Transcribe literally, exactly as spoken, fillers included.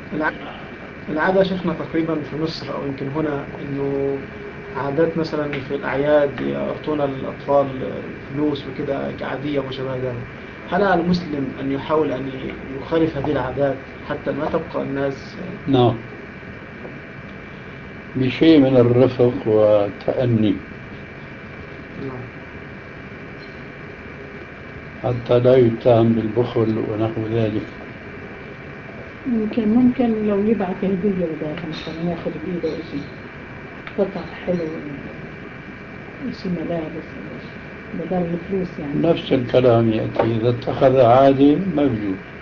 الع- العادة شفنا تقريبا في مصر أو يمكن هنا إنه عادات مثلا في الأعياد يعطون الأطفال فلوس وكده كعادية وما شابه ذلك. هل على المسلم أن يحاول أن يخالف هذه العادات حتى ما تبقى الناس؟ نعم، بشيء من الرفق والتأني نعم. حتى لا يتهم بالبخل ونحو ذلك. يمكن ممكن لو يبعث هدية بداية مثلا ياخذ بإيده اسم قطع حلو، اسم ملابس بدل الفلوس يعني. نفس الكلام يأتي إذا اتخذ عادة ما بيجوز.